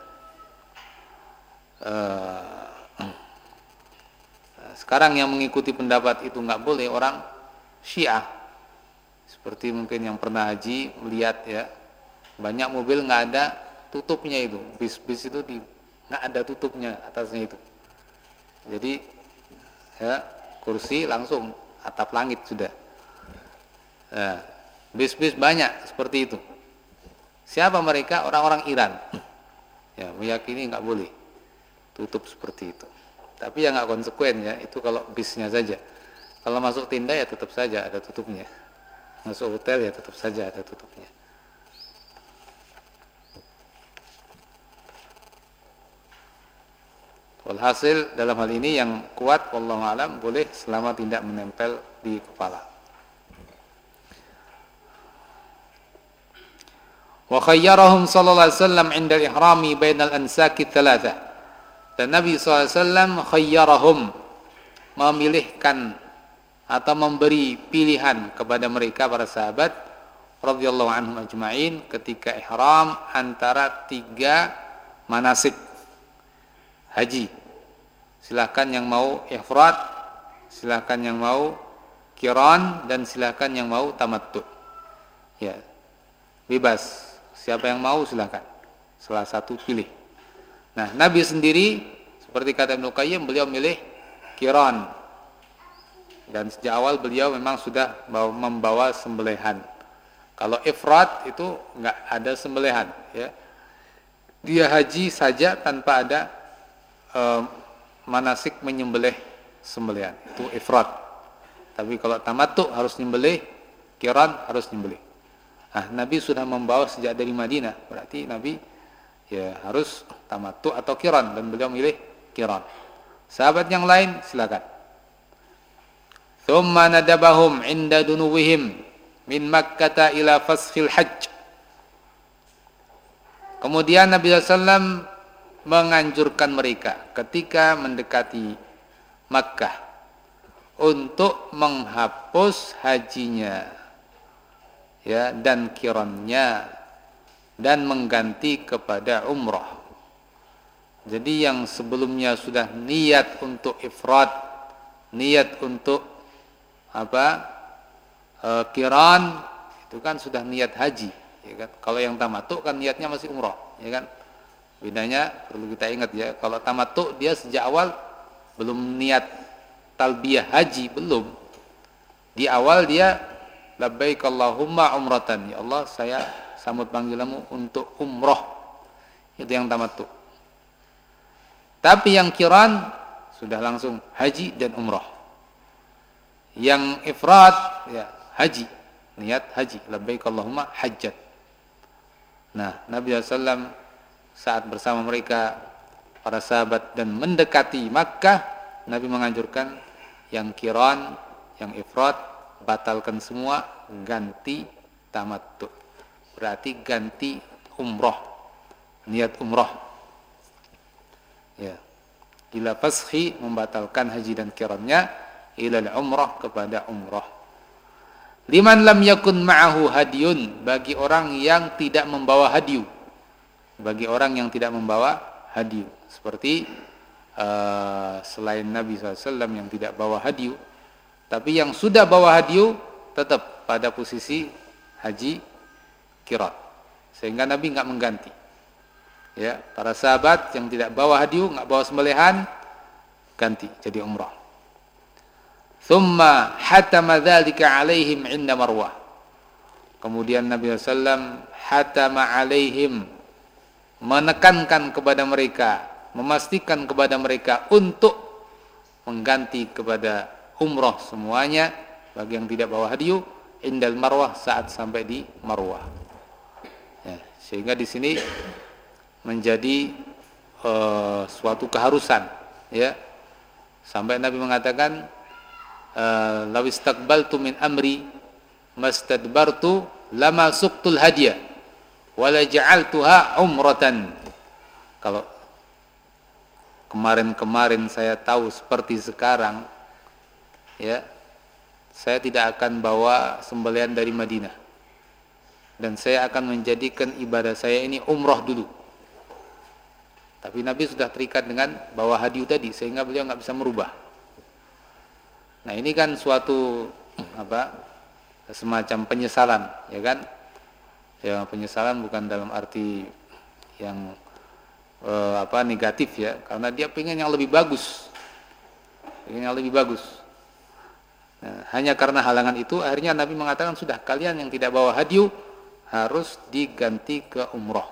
Uh, sekarang yang mengikuti pendapat itu nggak boleh orang Syiah. Seperti mungkin yang pernah haji melihat ya, banyak mobil nggak ada tutupnya itu, bis-bis itu di nggak ada tutupnya atasnya itu. Jadi ya kursi langsung atap langit sudah. Nah, bis-bis banyak seperti itu. Siapa mereka? Orang-orang Iran. Ya, meyakini nggak boleh tutup seperti itu. Tapi ya nggak konsekuen ya, itu kalau bisnya saja. Kalau masuk tenda ya tetap saja ada tutupnya. Masuk hotel ya tetap saja ada tutupnya. Walhasil dalam hal ini yang kuat wallahu alam boleh selama tidak menempel di kepala. Wa khayyarahum sallallahu alaihi wasallam 'inda al-ihrami bainal ansaki thalatha. Dan Nabi sallallahu alaihi wasallam khayyarahum, memilihkan atau memberi pilihan kepada mereka para sahabat radhiyallahu anhum ajma'in ketika ihram antara tiga manasik haji. Silakan yang mau ifrad, silakan yang mau qiran, dan silakan yang mau tamattu. Ya. Bebas. Siapa yang mau silakan. Salah satu pilih. Nah, Nabi sendiri seperti kata Ibnu Qayyim, beliau milih qiran. Dan sejak awal beliau memang sudah membawa sembelihan. Kalau ifrad itu enggak ada sembelihan, ya. Dia haji saja tanpa ada eh, manasik menyembelih sembelihan, itu ifrad. Tapi kalau tamattu harus nyembelih, qiran harus nyembelih. Nah, Nabi sudah membawa sejak dari Madinah, berarti Nabi ya harus tamattu atau qiran, dan beliau milih qiran. Sahabat yang lain silakan. Thumma nadabahum 'inda dunuwihim min Makkah ila faskhil hajj. Kemudian Nabi sallallahu alaihi wasallam menganjurkan mereka ketika mendekati Makkah untuk menghapus hajinya, ya, dan qirannya, dan mengganti kepada umrah. Jadi yang sebelumnya sudah niat untuk ifrad, niat untuk apa e, qiran, itu kan sudah niat haji, ya kan? Kalau yang tamattu kan niatnya masih umrah, ya kan? Bedanya perlu kita ingat, ya. Kalau tamattu dia sejak awal belum niat talbiyah haji, belum. Di awal dia labbaik Allahumma umratan, ya Allah saya sambut panggilanmu untuk umrah. Itu yang tamattu. Tapi yang qiran sudah langsung haji dan umrah. Yang ifrad ya haji, niat haji, labbaik Allahumma hajjat. Nah, Nabi sallallahu alaihi wasallam saat bersama mereka para sahabat dan mendekati Makkah, Nabi menganjurkan yang qiran, yang ifrad batalkan semua, ganti tamattu. Berarti ganti umrah, niat umrah. Ya. Ila faskhi, membatalkan haji dan qirannya, ila umrah, kepada umrah. Liman lam yakun ma'ahu hadiyun, bagi orang yang tidak membawa hadiyu. Bagi orang yang tidak membawa hadiyu, seperti uh, selain Nabi sallallahu alaihi wasallam yang tidak bawa hadiyu, tapi yang sudah bawa hadiyu tetap pada posisi haji qiran, sehingga Nabi enggak mengganti. Ya, para sahabat yang tidak bawa hadiyu, enggak bawa sembelihan, ganti jadi umrah. Thumma hatama dzalika alaihim 'inda Marwah. Kemudian Nabi sallallahu alaihi wasallam hatama alaihim, menekankan kepada mereka, memastikan kepada mereka untuk mengganti kepada umrah semuanya bagi yang tidak bawa hadiyu, indal Marwah, saat sampai di Marwah. Ya, sehingga di sini menjadi uh, suatu keharusan, ya, sampai Nabi mengatakan uh, law istaqbaltu min amri mastadbartu lama suqtul hadiyah wala ja'altuha umratan. Kalau kemarin-kemarin saya tahu seperti sekarang, ya, saya tidak akan bawa sembelihan dari Madinah, dan saya akan menjadikan ibadah saya ini umrah dulu. Tapi Nabi sudah terikat dengan bawa hadiyu tadi, sehingga beliau nggak bisa merubah. Nah, ini kan suatu apa semacam penyesalan, ya kan? Ya, penyesalan bukan dalam arti yang eh, apa negatif, ya, karena dia pengen yang lebih bagus, pengen yang lebih bagus. Nah, hanya karena halangan itu akhirnya Nabi mengatakan sudah, kalian yang tidak bawa hadiyu harus diganti ke umrah.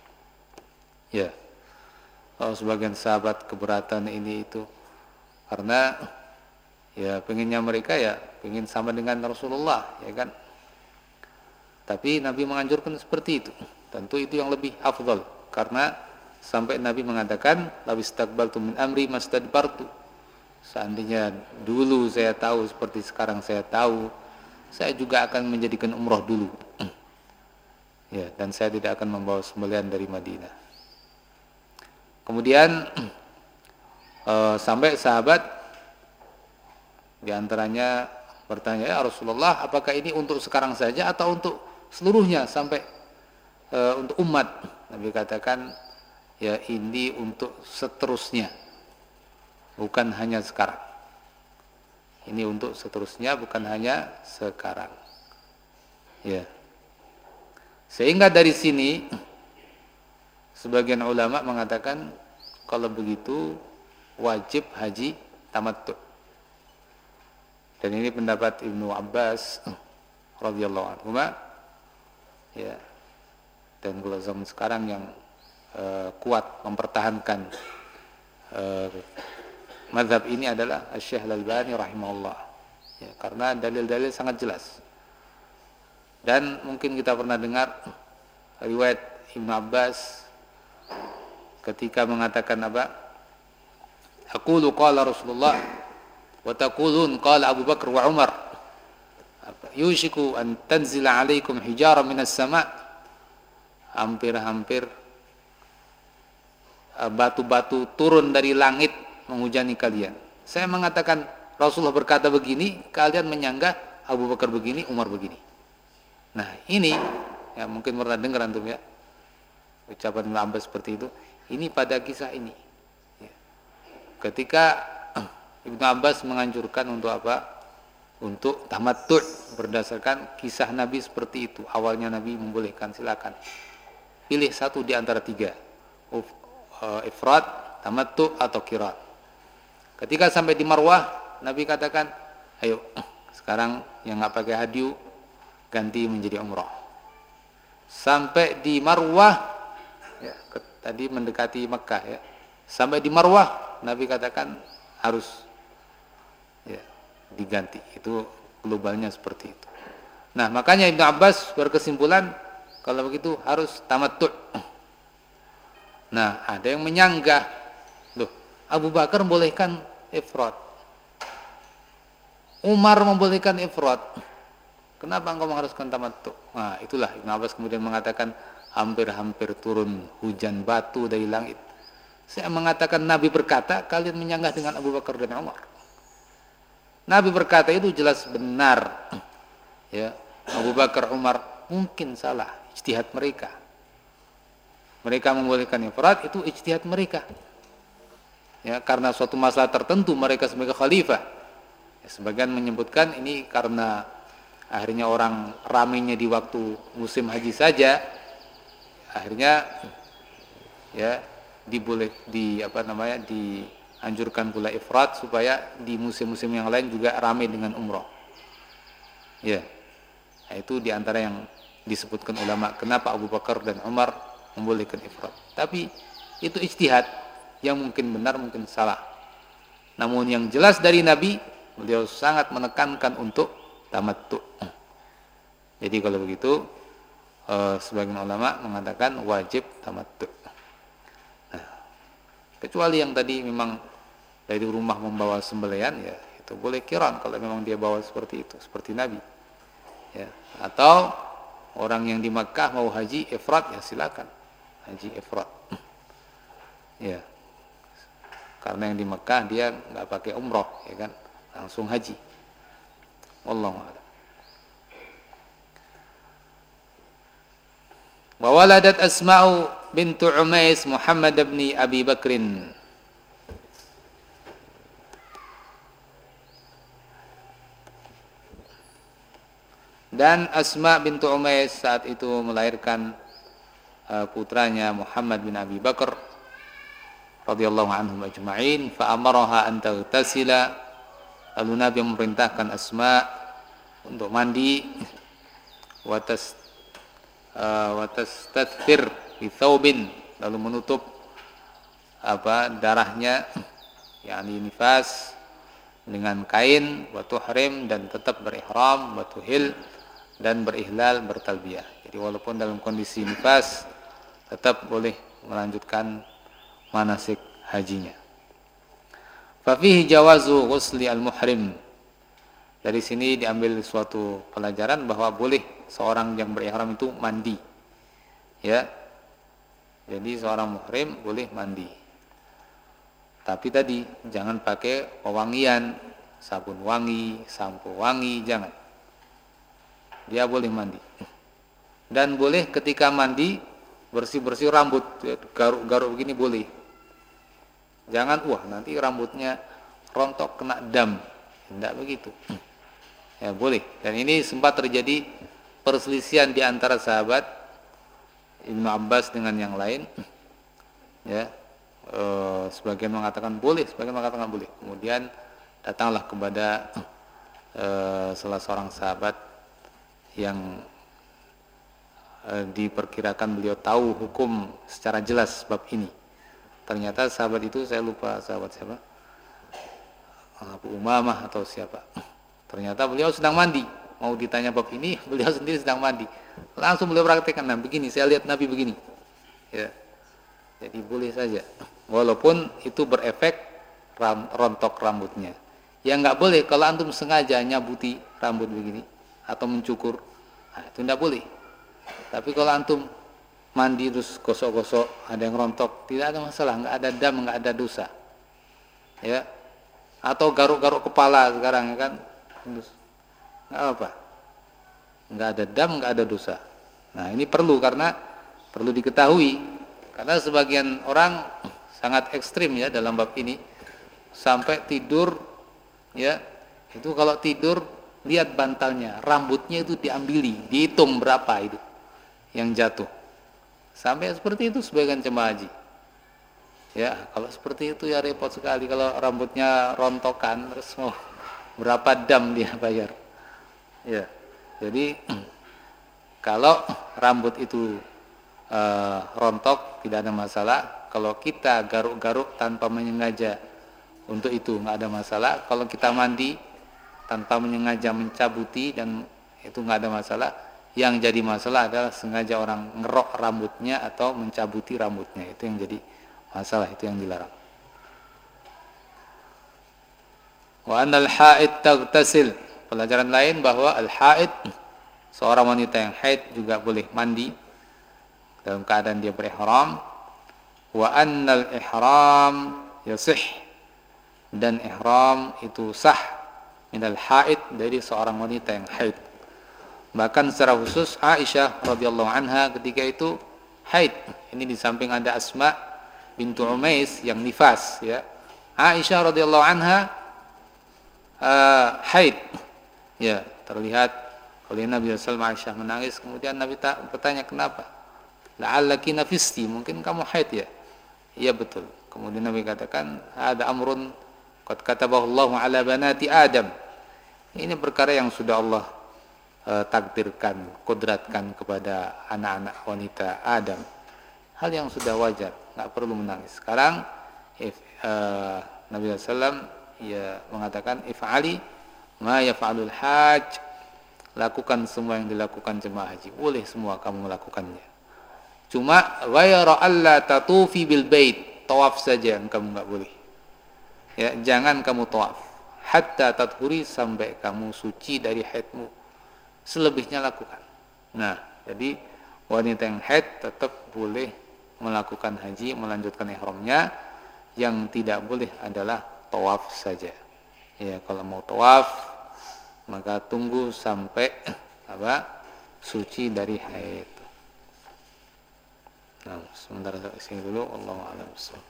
Ya, kalau sebagian sahabat keberatan ini itu karena ya pengennya mereka ya pengen sama dengan Rasulullah, ya kan? Tapi Nabi menganjurkan seperti itu. Tentu itu yang lebih afdal, karena sampai Nabi mengatakan lawistaqbaltu min amri mastadbartu, seandainya dulu saya tahu seperti sekarang saya tahu, saya juga akan menjadikan umroh dulu. Ya, dan saya tidak akan membawa sembelihan dari Madinah. Kemudian uh, sampai sahabat diantaranya bertanya, ya Rasulullah, apakah ini untuk sekarang saja atau untuk seluruhnya sampai uh, untuk umat? Nabi katakan, ya ini untuk seterusnya, bukan hanya sekarang. Ini untuk seterusnya, bukan hanya sekarang. Ya. Sehingga dari sini sebagian ulama mengatakan kalau begitu wajib haji tamattu. Dan ini pendapat Ibnu Abbas radhiyallahu anhu. Ya. Dan kalau zaman sekarang yang uh, kuat mempertahankan uh, mazhab ini adalah Asy-Syaikh Al-Albani rahimahullah. Ya, karena dalil-dalil sangat jelas. Dan mungkin kita pernah dengar riwayat Ibnu Abbas ketika mengatakan apa? Aqulu qala Rasulullah wa taqulun qala Abu Bakar wa Umar. Yushiku an tanzila alaikum hijara minas sama'. Hampir-hampir batu-batu turun dari langit menghujani kalian. Saya mengatakan Rasulullah berkata begini, kalian menyanggah Abu Bakar begini, Umar begini. Nah ini, ya mungkin pernah dengar antum ya, ucapan Ibnu Abbas seperti itu. Ini pada kisah ini. Ya. Ketika Ibnu Abbas menganjurkan untuk apa? Untuk tamattu' berdasarkan kisah Nabi seperti itu. Awalnya Nabi membolehkan, silakan. Pilih satu di antara tiga. Ifrad, tamattu' atau qiran. Ketika sampai di Marwah, Nabi katakan, ayo sekarang yang nggak pakai hadiu ganti menjadi umrah. Sampai di Marwah, ya, ke, tadi mendekati Mekah ya. Sampai di Marwah, Nabi katakan harus ya, diganti. Itu globalnya seperti itu. Nah, makanya Ibnu Abbas berkesimpulan kalau begitu harus tamattu'. Nah, ada yang menyanggah, loh, Abu Bakar membolehkan ifrad, Umar membolehkan ifrad, kenapa engkau mengharuskan tamattu'? Nah, itulah Ibnu Abbas kemudian mengatakan hampir-hampir turun hujan batu dari langit. Saya mengatakan Nabi berkata, kalian menyanggah dengan Abu Bakar dan Umar. Nabi berkata itu jelas benar. Ya, Abu Bakar, Umar mungkin salah, ijtihad mereka. Mereka membolehkan ifrad itu ijtihad mereka. Ya, karena suatu masalah tertentu mereka sebagai khalifah. Ya, sebagian menyebutkan ini karena akhirnya orang ramainya di waktu musim haji saja, akhirnya ya diboleh di apa namanya dianjurkan pula ifrad supaya di musim-musim yang lain juga ramai dengan umroh. Ya, nah, itu diantara yang disebutkan ulama kenapa Abu Bakar dan Umar membolehkan ifrad. Tapi itu ijtihad yang mungkin benar mungkin salah. Namun yang jelas dari Nabi, beliau sangat menekankan untuk tamattu'. Jadi kalau begitu eh, sebagian ulama mengatakan wajib tamattu'. Nah, kecuali yang tadi memang dari rumah membawa sembelihan, ya itu boleh qiran kalau memang dia bawa seperti itu, seperti Nabi. Ya, atau orang yang di Makkah mau haji ifrad, ya silakan haji ifrad. Ya, karena yang di Makkah dia nggak pakai umroh, ya kan, langsung haji. Wallahu a'lam. Wa waladat Asma'u bintu Umais Muhammad bin Abi Bakrin. Dan Asma bintu Umais saat itu melahirkan uh, putranya Muhammad bin Abi Bakar radhiyallahu anhum ajma'in, fa amaraha an taghtasila. Lalu Nabi memerintahkan Asma untuk mandi, wa tas uh, wa tastathfir bi thawbin, lalu menutup apa darahnya, yakni nifas, dengan kain, wa tuhrim, dan tetap berihram, wa tuhil, dan berihlal, bertalbiyah. Jadi walaupun dalam kondisi nifas tetap boleh melanjutkan manasik hajinya. Fa fihi jawazu ghusli al-muhrim. Dari sini diambil suatu pelajaran bahwa boleh seorang yang berihram itu mandi. Ya. Jadi seorang muhrim boleh mandi. Tapi tadi jangan pakai pewangian, sabun wangi, sampo wangi, jangan. Dia boleh mandi. Dan boleh ketika mandi bersih-bersih rambut, garuk-garuk begini boleh. Jangan wah nanti rambutnya rontok kena dam. Tidak begitu. Ya boleh. Dan ini sempat terjadi perselisihan di antara sahabat Ibnu Abbas dengan yang lain. Ya, e, sebagian mengatakan boleh, sebagian mengatakan boleh. Kemudian datanglah kepada e, salah seorang sahabat yang e, diperkirakan beliau tahu hukum secara jelas bab ini. Ternyata sahabat itu saya lupa sahabat siapa, Abu Umamah atau siapa. Ternyata beliau sedang mandi. Mau ditanya bab ini, beliau sendiri sedang mandi. Langsung beliau praktekkan, nah begini, saya lihat Nabi begini. Ya. Jadi boleh saja. Walaupun itu berefek ram, rontok rambutnya. Yang enggak boleh kalau antum sengaja nyabuti rambut begini atau mencukur, nah, itu enggak boleh. Tapi kalau antum mandi terus gosok-gosok, ada yang rontok, tidak ada masalah, enggak ada dam, enggak ada dosa. Ya. Atau garuk-garuk kepala sekarang kan, enggak apa. Enggak ada dam, enggak ada dosa. Nah, ini perlu karena perlu diketahui karena sebagian orang sangat ekstrim ya dalam bab ini sampai tidur ya. Itu kalau tidur lihat bantalnya, rambutnya itu diambili, dihitung berapa itu yang jatuh. Sampai seperti itu sebagian jemaah haji. Ya, kalau seperti itu ya repot sekali kalau rambutnya rontokan terus mau berapa dam dia bayar. Ya. Jadi kalau rambut itu e, rontok tidak ada masalah. Kalau kita garuk-garuk tanpa menyengaja untuk itu nggak ada masalah. Kalau kita mandi tanpa menyengaja mencabuti dan itu nggak ada masalah. Yang jadi masalah adalah sengaja orang ngerok rambutnya atau mencabuti rambutnya. Itu yang jadi masalah, itu yang dilarang. Wa anal haid taghtasil. Pelajaran lain bahwa al-haid, seorang wanita yang haid juga boleh mandi dalam keadaan dia berihram. Wa annal ihram yasih, dan ihram itu sah minal haid, dari seorang wanita yang haid. Bahkan secara khusus Aisyah radhiyallahu anha ketika itu haid. Ini di samping ada Asma bintu Umais yang nifas ya. Aisyah radhiyallahu anha uh, haid. Ya, terlihat oleh Nabi sallallahu alaihi wasallam Aisyah menangis, kemudian Nabi tak bertanya kenapa? La'allaki nafisti, mungkin kamu haid ya? Iya betul. Kemudian Nabi katakan, ada amrun qad katabahu Allahu ala banati Adam. Ini perkara yang sudah Allah uh, takdirkan, kodratkan kepada anak-anak wanita Adam. Hal yang sudah wajar, enggak perlu menangis. Sekarang if, uh, Nabi sallallahu alaihi wasallam ya mengatakan if'ali ma yaf'alul hajj, lakukan semua yang dilakukan jemaah haji. Boleh semua kamu melakukannya. Cuma wa yara alla tatufi bil bait, tawaf saja yang kamu enggak boleh. Ya, jangan kamu tawaf hatta tathuri, sampai kamu suci dari haidmu. Selebihnya lakukan. Nah, jadi wanita yang haid tetap boleh melakukan haji, melanjutkan ihramnya. Yang tidak boleh adalah tawaf saja. Ya, kalau mau tawaf maka tunggu sampai apa? Suci dari haid. Nah, sebentar saya sini dulu. Wallahu a'lam bishawab.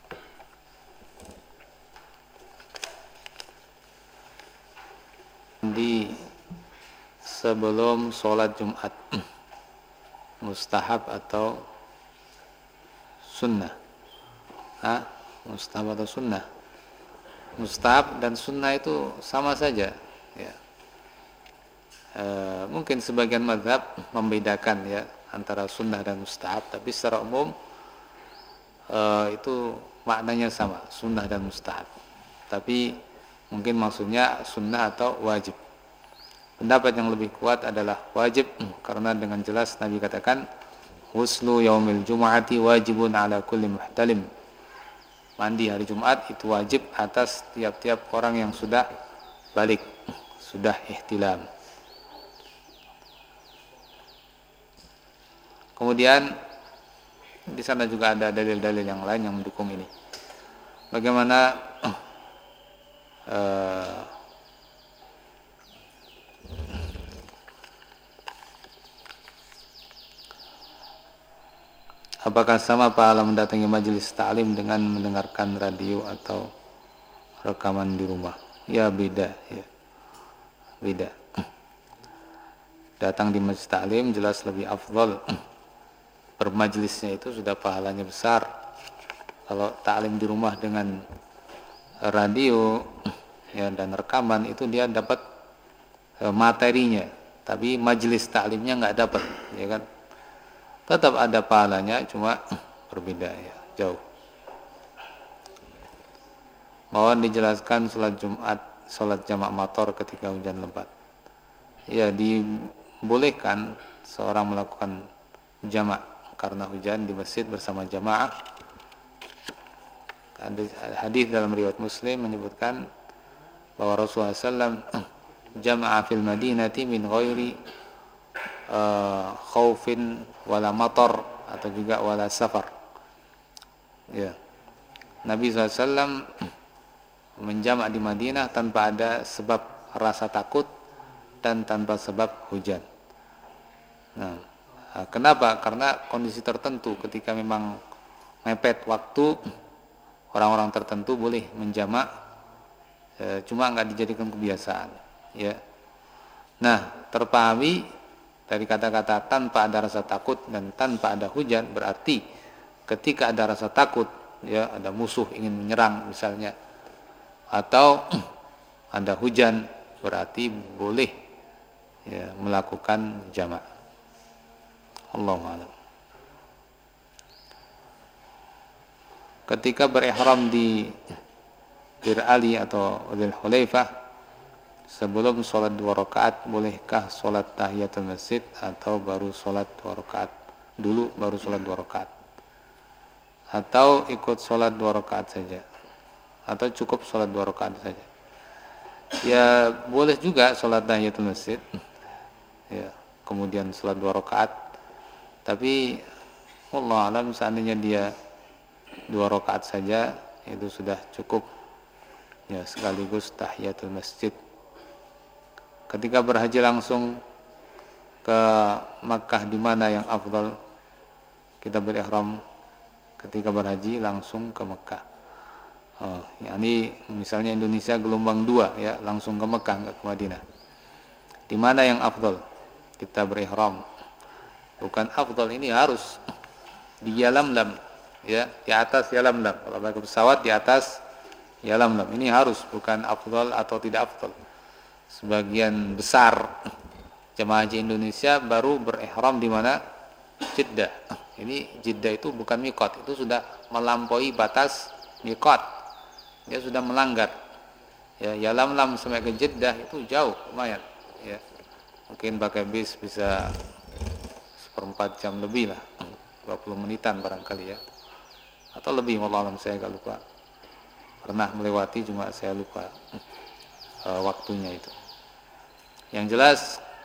Di sebelum sholat Jumat mustahab atau sunnah? Hah? Mustahab atau sunnah? Mustahab dan sunnah itu sama saja ya. E, mungkin sebagian mazhab membedakan ya antara sunnah dan mustahab, tapi secara umum e, itu maknanya sama, sunnah dan mustahab. Tapi mungkin maksudnya sunnah atau wajib. Pendapat yang lebih kuat adalah wajib, karena dengan jelas Nabi katakan ghuslu yaumil jumu'ati wajibun ala kulli muhtalim. mandi hari Jumat itu wajib atas tiap-tiap orang yang sudah balik, sudah ihtilam. Kemudian di sana juga ada dalil-dalil yang lain yang mendukung ini. Bagaimana uh, apakah sama pahala mendatangi majelis ta'lim dengan mendengarkan radio atau rekaman di rumah? Ya beda, ya. Beda. Datang di majelis ta'lim jelas lebih afdal. Bermajelisnya itu sudah pahalanya besar. Kalau ta'lim di rumah dengan radio ya dan rekaman itu dia dapat materinya, tapi majelis ta'limnya nggak dapat, ya kan? Tetap ada pahalanya, cuma berbeda ya, jauh. Mohon dijelaskan sholat Jumat, sholat jamak motor ketika hujan lebat. Ya, dibolehkan seorang melakukan jamak karena hujan di masjid bersama jamaah. Hadis dalam riwayat Muslim menyebutkan bahwa Rasulullah shallallahu alaihi wasallam jama'a fil Madinati min ghairi uh, khaufin wala matar atau juga wala safar. Ya. Nabi shallallahu alaihi wasallam menjamak di Madinah tanpa ada sebab rasa takut dan tanpa sebab hujan. Nah, kenapa? Karena kondisi tertentu ketika memang mepet waktu, orang-orang tertentu boleh menjamak, e, cuma nggak dijadikan kebiasaan. Ya. Nah, terpahami dari kata-kata tanpa ada rasa takut dan tanpa ada hujan, berarti ketika ada rasa takut, ya ada musuh ingin menyerang misalnya, atau ada hujan, berarti boleh ya, melakukan jamak. Allahu a'lam. Ketika berihram di Bir Ali atau Dzul Hulaifah sebelum sholat dua rakaat, bolehkah sholat tahiyatul masjid atau baru sholat dua rakaat dulu baru sholat dua rakaat, atau ikut sholat dua rakaat saja, atau cukup sholat dua rakaat saja? Ya boleh juga sholat tahiyatul masjid, ya kemudian sholat dua rakaat. Tapi wallahu alam, seandainya dia dua rakaat saja itu sudah cukup ya, sekaligus tahiyatul masjid. Ketika berhaji langsung ke Makkah, di mana yang afdal? Kita berihram ketika berhaji langsung ke Makkah. Oh, yakni misalnya Indonesia gelombang dua ya, langsung ke Makkah, enggak ke Madinah. Di mana yang afdal kita berihram? Bukan afdal, ini harus di Yalamlam ya, di atas Yalamlam. Kalau pakai pesawat di atas Yalamlam, ini harus, bukan afdal atau tidak afdal. Sebagian besar jemaah haji Indonesia baru berihram di mana? Jeddah. Ini Jeddah itu bukan miqat, itu sudah melampaui batas miqat. Dia sudah melanggar. Ya, Yalamlam sampai ke Jeddah itu jauh, lumayan. Ya. Mungkin pakai bis bisa seperempat jam lebih lah, dua puluh menitan barangkali ya, atau lebih, wallahualam saya agak lupa. Pernah melewati, cuma saya lupa uh, waktunya itu. Yang jelas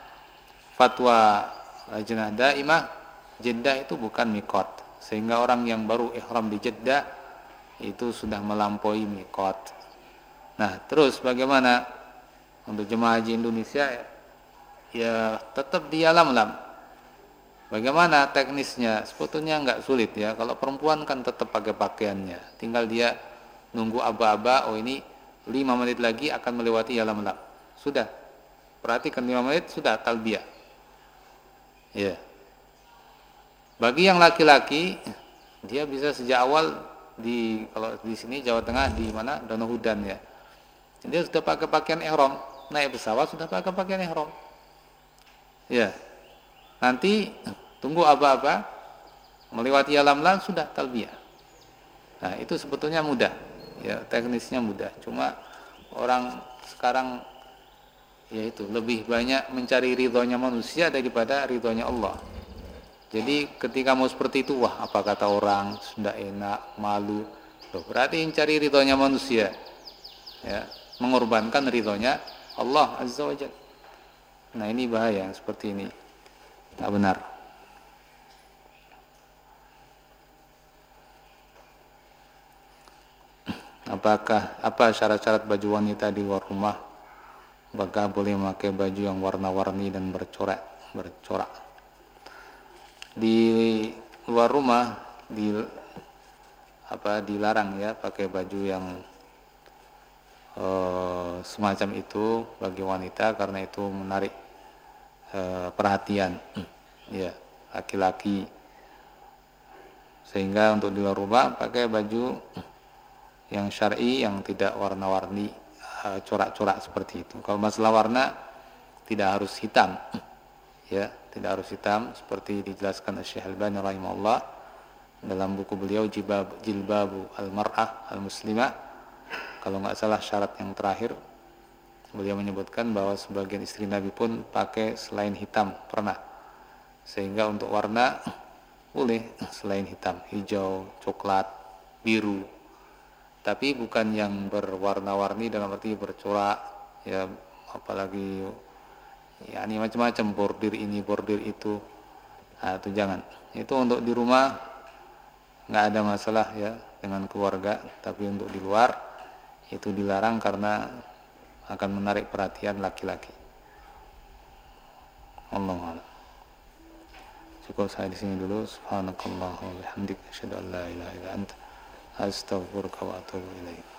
fatwa Lajnah Daimah, Jeddah itu bukan miqat, sehingga orang yang baru ihram di Jeddah itu sudah melampaui miqat. Nah, terus bagaimana untuk jemaah haji Indonesia? Ya tetap di Yalamlam. Bagaimana teknisnya? Sebetulnya nggak sulit ya. Kalau perempuan kan tetap pakai pakaiannya, tinggal dia nunggu aba-aba. Oh ini lima menit lagi akan melewati Yalamlam. Sudah, perhatikan lima menit sudah talbiyah. Ya. Bagi yang laki-laki, dia bisa sejak awal di, kalau di sini Jawa Tengah di mana, Danau Hudan ya. Dia sudah pakai pakaian ihram, naik pesawat sudah pakai pakaian ihram. Ya. Nanti tunggu aba-aba melewati Yalamlam sudah talbiyah. Nah, itu sebetulnya mudah. Ya, teknisnya mudah. Cuma orang sekarang yaitu lebih banyak mencari ridhonya manusia daripada ridhonya Allah. Jadi ketika mau seperti itu, wah apa kata orang, sudah enak, malu. Loh, berarti cari ridhonya manusia, ya, mengorbankan ridhonya Allah Azza wa Jalla. Nah, ini bahaya seperti ini, tak benar. Apakah apa syarat-syarat baju wanita di luar rumah? Apakah boleh memakai baju yang warna-warni dan bercorak bercorak? Di luar rumah di apa dilarang ya pakai baju yang uh, semacam itu bagi wanita, karena itu menarik uh, perhatian ya laki-laki, sehingga untuk di luar rumah pakai baju yang syar'i yang tidak warna-warni uh, corak-corak seperti itu. Kalau masalah warna tidak harus hitam ya, tidak harus hitam seperti dijelaskan Syekh Al-Albani rahimahullah dalam buku beliau Jilbab, Jilbabu Al-Mar'ah Al-Muslimah. Kalau nggak salah syarat yang terakhir beliau menyebutkan bahwa sebagian istri Nabi pun pakai selain hitam pernah, sehingga untuk warna boleh selain hitam, hijau, coklat, biru, tapi bukan yang berwarna-warni dalam arti bercorak ya, apalagi ya ini macam-macam, bordir ini bordir itu. Nah, itu jangan. Itu untuk di rumah nggak ada masalah ya dengan keluarga, tapi untuk di luar itu dilarang karena akan menarik perhatian laki-laki. Allahu a'lam. Cukup saya di sini dulu. Subhanakallah wa bihamdika asyhadu an la ilaha illa anta astaghfiruka wa atubu ilaik.